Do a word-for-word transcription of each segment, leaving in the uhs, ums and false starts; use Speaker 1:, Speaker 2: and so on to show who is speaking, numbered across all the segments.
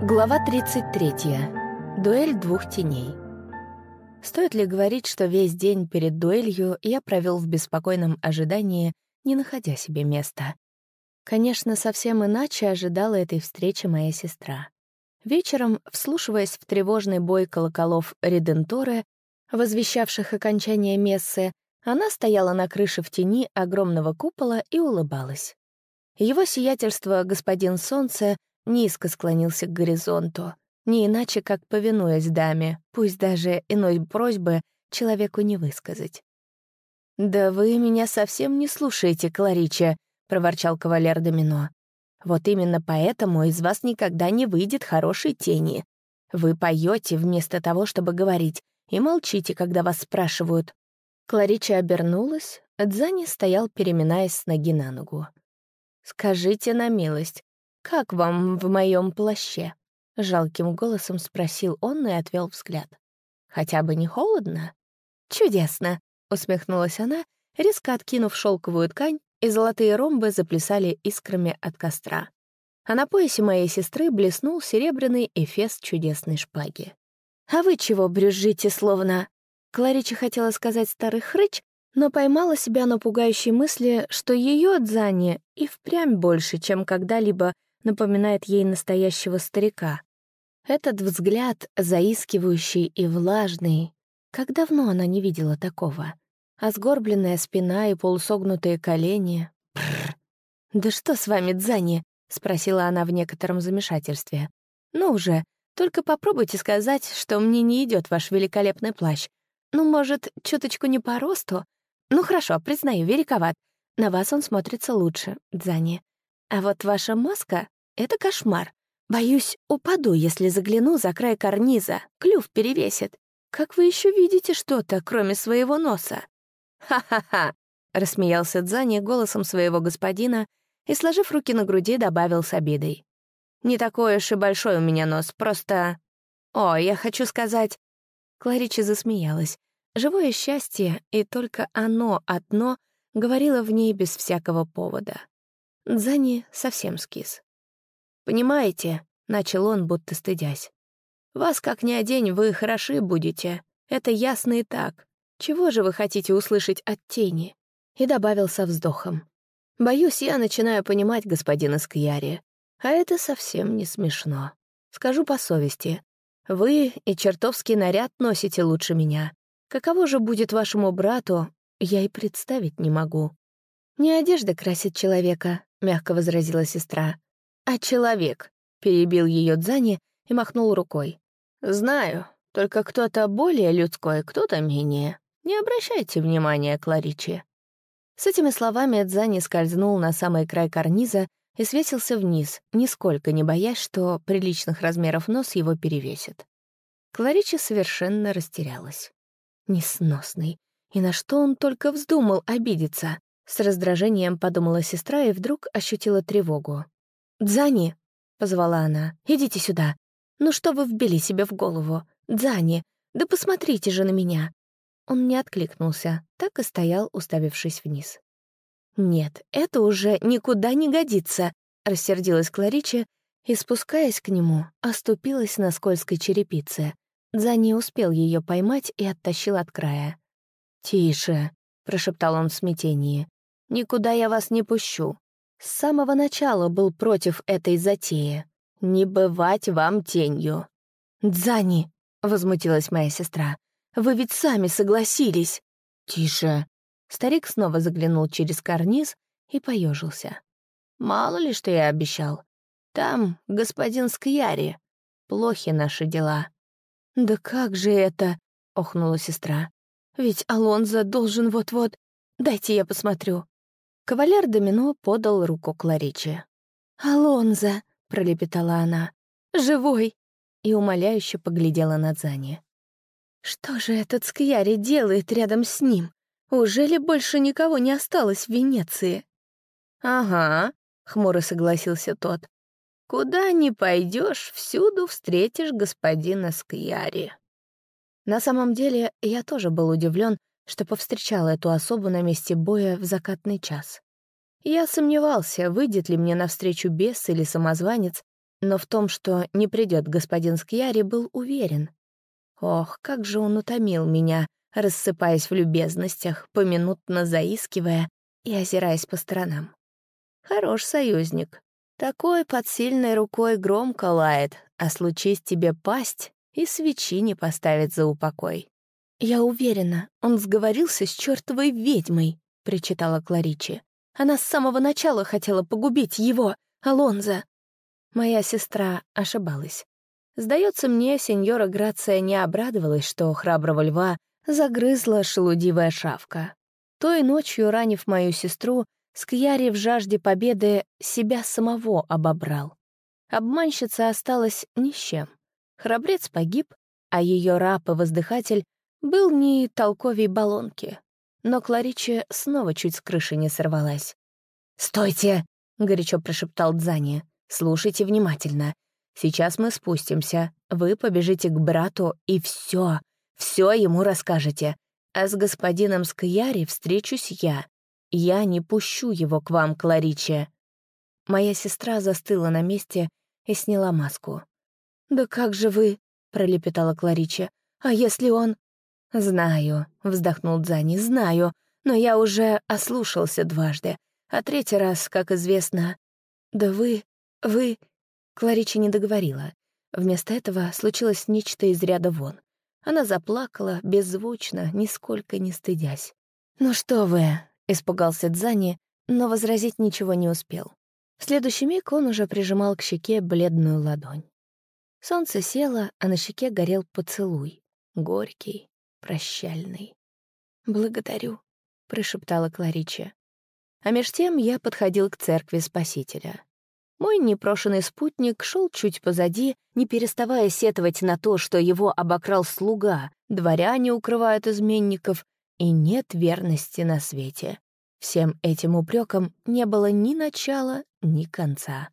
Speaker 1: Глава тридцать третья. Дуэль двух теней. Стоит ли говорить, что весь день перед дуэлью я провел в беспокойном ожидании, не находя себе места? Конечно, совсем иначе ожидала этой встречи моя сестра. Вечером, вслушиваясь в тревожный бой колоколов Реденторе, возвещавших окончание мессы, она стояла на крыше в тени огромного купола и улыбалась. Его сиятельство, господин Солнце, низко склонился к горизонту, не иначе как повинуясь даме, пусть даже иной просьбы человеку не высказать. «Да вы меня совсем не слушаете, Кларича», — проворчал кавалер Домино. «Вот именно поэтому из вас никогда не выйдет хорошей тени. Вы поете вместо того, чтобы говорить, и молчите, когда вас спрашивают». Кларича обернулась, Дзани стоял, переминаясь с ноги на ногу. «Скажите на милость, как вам в моем плаще?» — жалким голосом спросил он и отвел взгляд. «Хотя бы не холодно?» «Чудесно!» — усмехнулась она, резко откинув шелковую ткань, и золотые ромбы заплясали искрами от костра. А на поясе моей сестры блеснул серебряный эфес чудесной шпаги. «А вы чего брюзжите, словно...» Кларича хотела сказать «старый хрыч», но поймала себя на пугающей мысли, что ее Дзани и впрямь больше, чем когда-либо напоминает ей настоящего старика. Этот взгляд, заискивающий и влажный, как давно она не видела такого. А сгорбленная спина и полусогнутые колени. Бррр. «Да что с вами, Дзани?» — спросила она в некотором замешательстве. «Ну уже, только попробуйте сказать, что мне не идет ваш великолепный плащ. Ну, может, чуточку не по росту? Ну хорошо, признаю, великоват. На вас он смотрится лучше, Дзани. А вот ваша маска — это кошмар. Боюсь, упаду, если загляну за край карниза. Клюв перевесит. Как вы еще видите что-то, кроме своего носа?» «Ха-ха-ха!» — рассмеялся Дзани голосом своего господина и, сложив руки на груди, добавил с обидой. «Не такой уж и большой у меня нос, просто... О, я хочу сказать...» Кларича засмеялась. Живое счастье, и только оно одно говорило в ней без всякого повода. Дзани совсем скис. «Понимаете», — начал он, будто стыдясь, «вас как ни одень, вы хороши будете. Это ясно и так. Чего же вы хотите услышать от тени?» И добавил со вздохом. «Боюсь, я начинаю понимать господина Скьяри. А это совсем не смешно. Скажу по совести. Вы и чертовский наряд носите лучше меня. Каково же будет вашему брату, я и представить не могу». «Не одежда красит человека», — мягко возразила сестра. «А человек», — перебил ее Дзани и махнул рукой. «Знаю, только кто-то более людской, кто-то менее. Не обращайте внимания, Кларичи». С этими словами Дзани скользнул на самый край карниза и свесился вниз, нисколько не боясь, что приличных размеров нос его перевесит. Кларичи совершенно растерялась. Несносный. И на что он только вздумал обидеться? С раздражением подумала сестра и вдруг ощутила тревогу. «Дзани!» — позвала она. «Идите сюда. Ну что вы вбили себе в голову? Дзани, да посмотрите же на меня!» Он не откликнулся, так и стоял, уставившись вниз. «Нет, это уже никуда не годится», — рассердилась Кларича и, спускаясь к нему, оступилась на скользкой черепице. Дзани успел ее поймать и оттащил от края. «Тише», — прошептал он в смятении. «Никуда я вас не пущу. С самого начала был против этой затеи. Не бывать вам тенью». «Дзани», — возмутилась моя сестра, — «вы ведь сами согласились». «Тише». Старик снова заглянул через карниз и поежился. «Мало ли, что я обещал. Там господин Скьяри. Плохи наши дела». «Да как же это?» — охнула сестра. «Ведь Алонзо должен вот-вот... Дайте я посмотрю». Кавалер Домино подал руку Клариче. «Алонзо!» — пролепетала она. «Живой!» И умоляюще поглядела на Дзани. «Что же этот Скьяри делает рядом с ним? Ужели больше никого не осталось в Венеции?» «Ага», — хмуро согласился тот. «Куда ни пойдешь, всюду встретишь господина Скьяри». На самом деле, я тоже был удивлен, что повстречал эту особу на месте боя в закатный час. Я сомневался, выйдет ли мне навстречу бес или самозванец, но в том, что не придет господин Скьяри, был уверен. Ох, как же он утомил меня, рассыпаясь в любезностях, поминутно заискивая и озираясь по сторонам. Хорош союзник. Такой под сильной рукой громко лает, а случись тебе пасть, и свечи не поставит за упокой. «Я уверена, он сговорился с чертовой ведьмой», — причитала Кларичи. «Она с самого начала хотела погубить его, Алонзо». Моя сестра ошибалась. Сдается мне, сеньора Грация не обрадовалась, что храброго льва загрызла шелудивая шавка. Той ночью, ранив мою сестру, Скьяри в жажде победы себя самого обобрал. Обманщица осталась ни с чем. Храбрец погиб, а ее раб и воздыхатель был не толковей баллонки. Но Кларичи снова чуть с крыши не сорвалась. «Стойте!» — горячо прошептал Дзани. «Слушайте внимательно. Сейчас мы спустимся, вы побежите к брату и все, все ему расскажете. А с господином Скьяри встречусь я. Я не пущу его к вам, Кларичи». Моя сестра застыла на месте и сняла маску. «Да как же вы?» — пролепетала Кларичи. «А если он...» «Знаю», — вздохнул Дзани, — «знаю, но я уже ослушался дважды, а третий раз, как известно...» «Да вы... вы...» Кларичи не договорила. Вместо этого случилось нечто из ряда вон. Она заплакала, беззвучно, нисколько не стыдясь. «Ну что вы», — испугался Дзани, но возразить ничего не успел. В следующий миг он уже прижимал к щеке бледную ладонь. Солнце село, а на щеке горел поцелуй. Горький, прощальный. «Благодарю», — прошептала Кларичи. А меж тем я подходил к церкви Спасителя. Мой непрошенный спутник шел чуть позади, не переставая сетовать на то, что его обокрал слуга, дворяне укрывают изменников, и нет верности на свете. Всем этим упрекам не было ни начала, ни конца.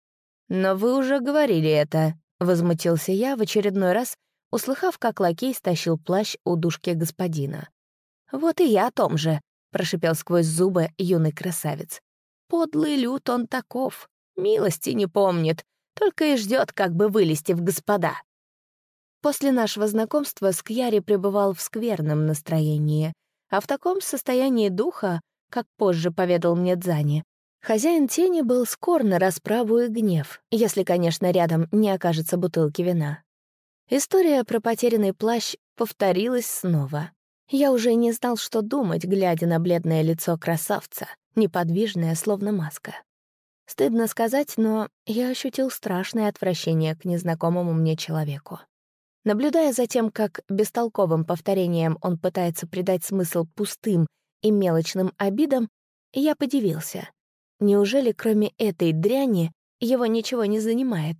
Speaker 1: «Но вы уже говорили это», — возмутился я в очередной раз, услыхав, как лакей стащил плащ у душки господина. «Вот и я о том же», — прошипел сквозь зубы юный красавец. «Подлый лют он таков. Милости не помнит, только и ждет, как бы вылезти в господа». После нашего знакомства Скьяри пребывал в скверном настроении, а в таком состоянии духа, как позже поведал мне Дзани, хозяин тени был скор на расправу и гнев, если, конечно, рядом не окажется бутылки вина. История про потерянный плащ повторилась снова. Я уже не знал, что думать, глядя на бледное лицо красавца, неподвижное, словно маска. Стыдно сказать, но я ощутил страшное отвращение к незнакомому мне человеку. Наблюдая за тем, как бестолковым повторением он пытается придать смысл пустым и мелочным обидам, я подивился. Неужели кроме этой дряни его ничего не занимает?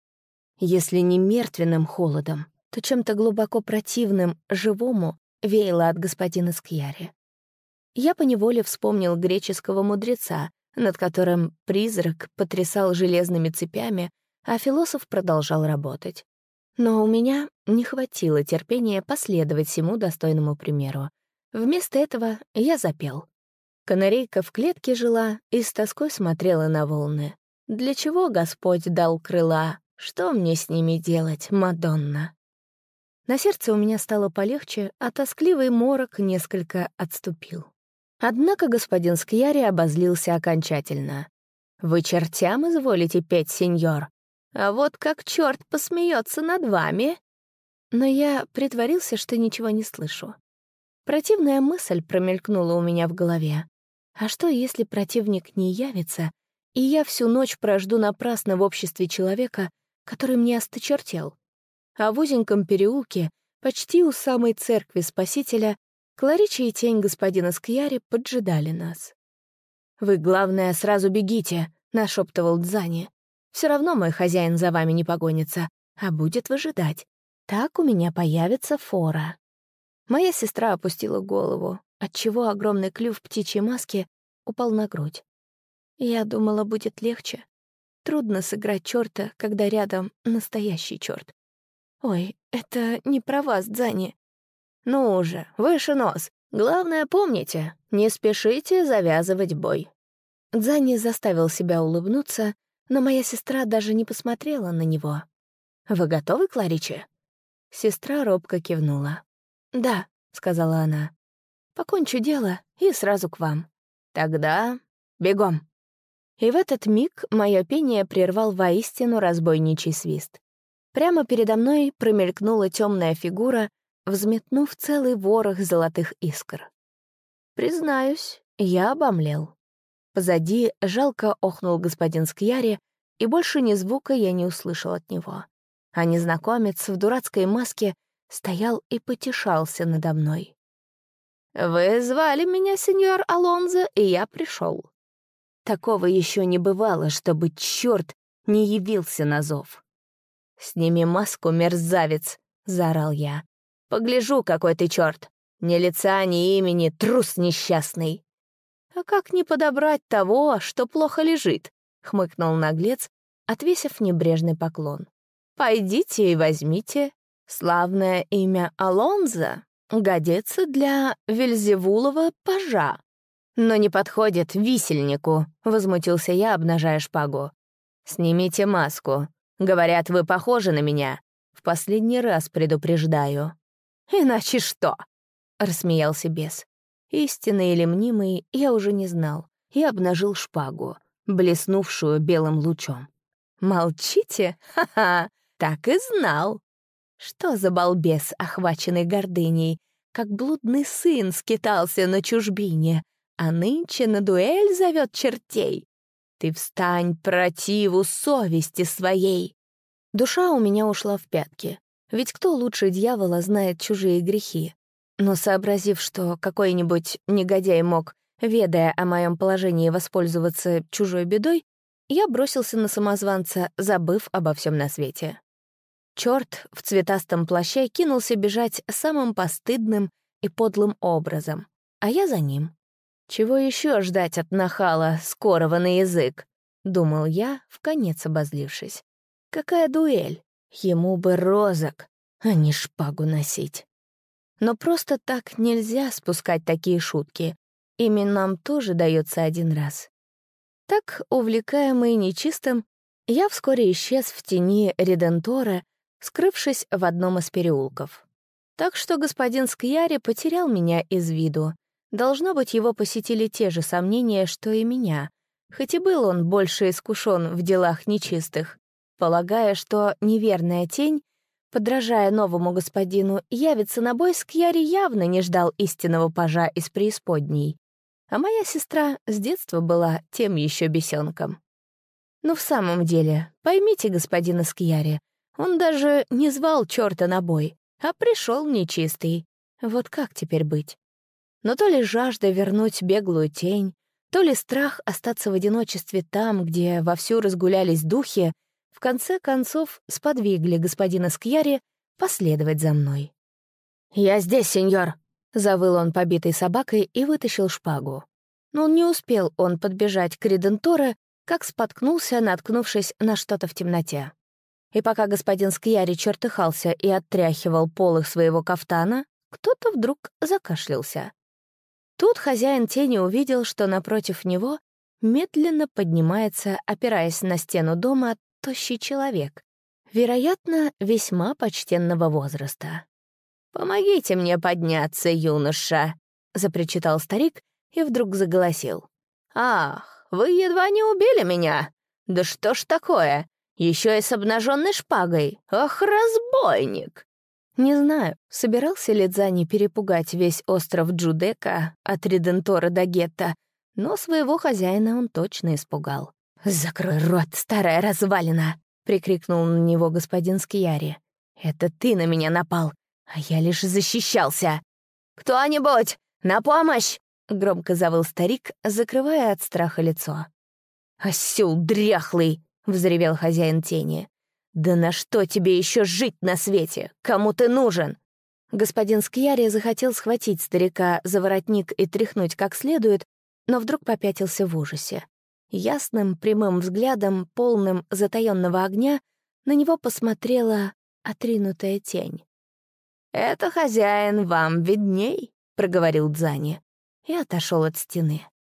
Speaker 1: Если не мертвенным холодом, то чем-то глубоко противным, живому, веяло от господина Скьяри. Я поневоле вспомнил греческого мудреца, над которым призрак потрясал железными цепями, а философ продолжал работать. Но у меня не хватило терпения последовать всему достойному примеру. Вместо этого я запел. Канарейка в клетке жила и с тоской смотрела на волны. «Для чего Господь дал крыла? Что мне с ними делать, Мадонна?» На сердце у меня стало полегче, а тоскливый морок несколько отступил. Однако господин Скьяри обозлился окончательно. «Вы чертям изволите петь, сеньор? А вот как черт посмеется над вами!» Но я притворился, что ничего не слышу. Противная мысль промелькнула у меня в голове. А что, если противник не явится, и я всю ночь прожду напрасно в обществе человека, который мне осточертел? А в узеньком переулке, почти у самой церкви Спасителя, Кларичи и тень господина Скьяри поджидали нас. «Вы, главное, сразу бегите», — нашептывал Дзани. «Все равно мой хозяин за вами не погонится, а будет выжидать. Так у меня появится фора». Моя сестра опустила голову, отчего огромный клюв птичьей маски упал на грудь. Я думала, будет легче. Трудно сыграть чёрта, когда рядом настоящий чёрт. «Ой, это не про вас, Дзани». «Ну уже, выше нос. Главное, помните, не спешите завязывать бой». Дзани заставил себя улыбнуться, но моя сестра даже не посмотрела на него. «Вы готовы, Клариче?» Сестра робко кивнула. «Да», — сказала она. «Покончу дело и сразу к вам. Тогда бегом». И в этот миг мое пение прервал воистину разбойничий свист. Прямо передо мной промелькнула темная фигура, взметнув целый ворох золотых искр. Признаюсь, я обомлел. Позади жалко охнул господин Скьяри, и больше ни звука я не услышал от него. А незнакомец в дурацкой маске стоял и потешался надо мной. «Вы звали меня, сеньор Алонзо, и я пришел». Такого еще не бывало, чтобы черт не явился на зов. «Сними маску, мерзавец!» — заорал я. «Погляжу, какой ты черт! Ни лица, ни имени, трус несчастный!» «А как не подобрать того, что плохо лежит?» — хмыкнул наглец, отвесив небрежный поклон. «Пойдите и возьмите. Славное имя Алонзо годится для Вельзевулова пажа. Но не подходит висельнику», — возмутился я, обнажая шпагу. «Снимите маску. Говорят, вы похожи на меня. В последний раз предупреждаю». «Иначе что?» — рассмеялся бес. Истинный или мнимый, я уже не знал, и обнажил шпагу, блеснувшую белым лучом. «Молчите? Ха-ха! Так и знал!» Что за балбес, охваченный гордыней, как блудный сын скитался на чужбине, а нынче на дуэль зовет чертей? Ты встань противу совести своей. Душа у меня ушла в пятки, ведь кто лучше дьявола знает чужие грехи? Но сообразив, что какой-нибудь негодяй мог, ведая о моем положении, воспользоваться чужой бедой, я бросился на самозванца, забыв обо всем на свете. Черт в цветастом плаще кинулся бежать самым постыдным и подлым образом, а я за ним. «Чего еще ждать от нахала, скорого на язык?» — думал я, вконец обозлившись. «Какая дуэль? Ему бы розок, а не шпагу носить». Но просто так нельзя спускать такие шутки. Ими нам тоже дается один раз. Так, увлекаемый нечистым, я вскоре исчез в тени Редентора, скрывшись в одном из переулков. Так что господин Скьяри потерял меня из виду. Должно быть, его посетили те же сомнения, что и меня, хоть и был он больше искушен в делах нечистых, полагая, что неверная тень, подражая новому господину, явится на бой, Скьяри явно не ждал истинного пажа из преисподней. А моя сестра с детства была тем еще бесенком. Но в самом деле, поймите господина Скьяри, он даже не звал черта на бой, а пришел нечистый. Вот как теперь быть? Но то ли жажда вернуть беглую тень, то ли страх остаться в одиночестве там, где вовсю разгулялись духи, в конце концов сподвигли господина Скьяри последовать за мной. «Я здесь, сеньор!» — завыл он побитой собакой и вытащил шпагу. Но не успел он подбежать к Реденторе, как споткнулся, наткнувшись на что-то в темноте. И пока господин Скьяри чертыхался и оттряхивал полых своего кафтана, кто-то вдруг закашлялся. Тут хозяин тени увидел, что напротив него медленно поднимается, опираясь на стену дома, тощий человек, вероятно, весьма почтенного возраста. «Помогите мне подняться, юноша!» — запричитал старик и вдруг заголосил. «Ах, вы едва не убили меня! Да что ж такое? Еще и с обнаженной шпагой! Ах, разбойник!» Не знаю, собирался ли Дзани перепугать весь остров Джудека от Редентора до Гетта, но своего хозяина он точно испугал. «Закрой рот, старая развалина!» — прикрикнул на него господин Скьяри. «Это ты на меня напал, а я лишь защищался!» «Кто-нибудь! На помощь!» — громко завыл старик, закрывая от страха лицо. «Осёл дряхлый!» — взревел хозяин тени. «Да на что тебе еще жить на свете? Кому ты нужен?» Господин Скьяри захотел схватить старика за воротник и тряхнуть как следует, но вдруг попятился в ужасе. Ясным, прямым взглядом, полным затаённого огня, на него посмотрела отринутая тень. «Это, хозяин, вам видней», — проговорил Дзани и отошел от стены.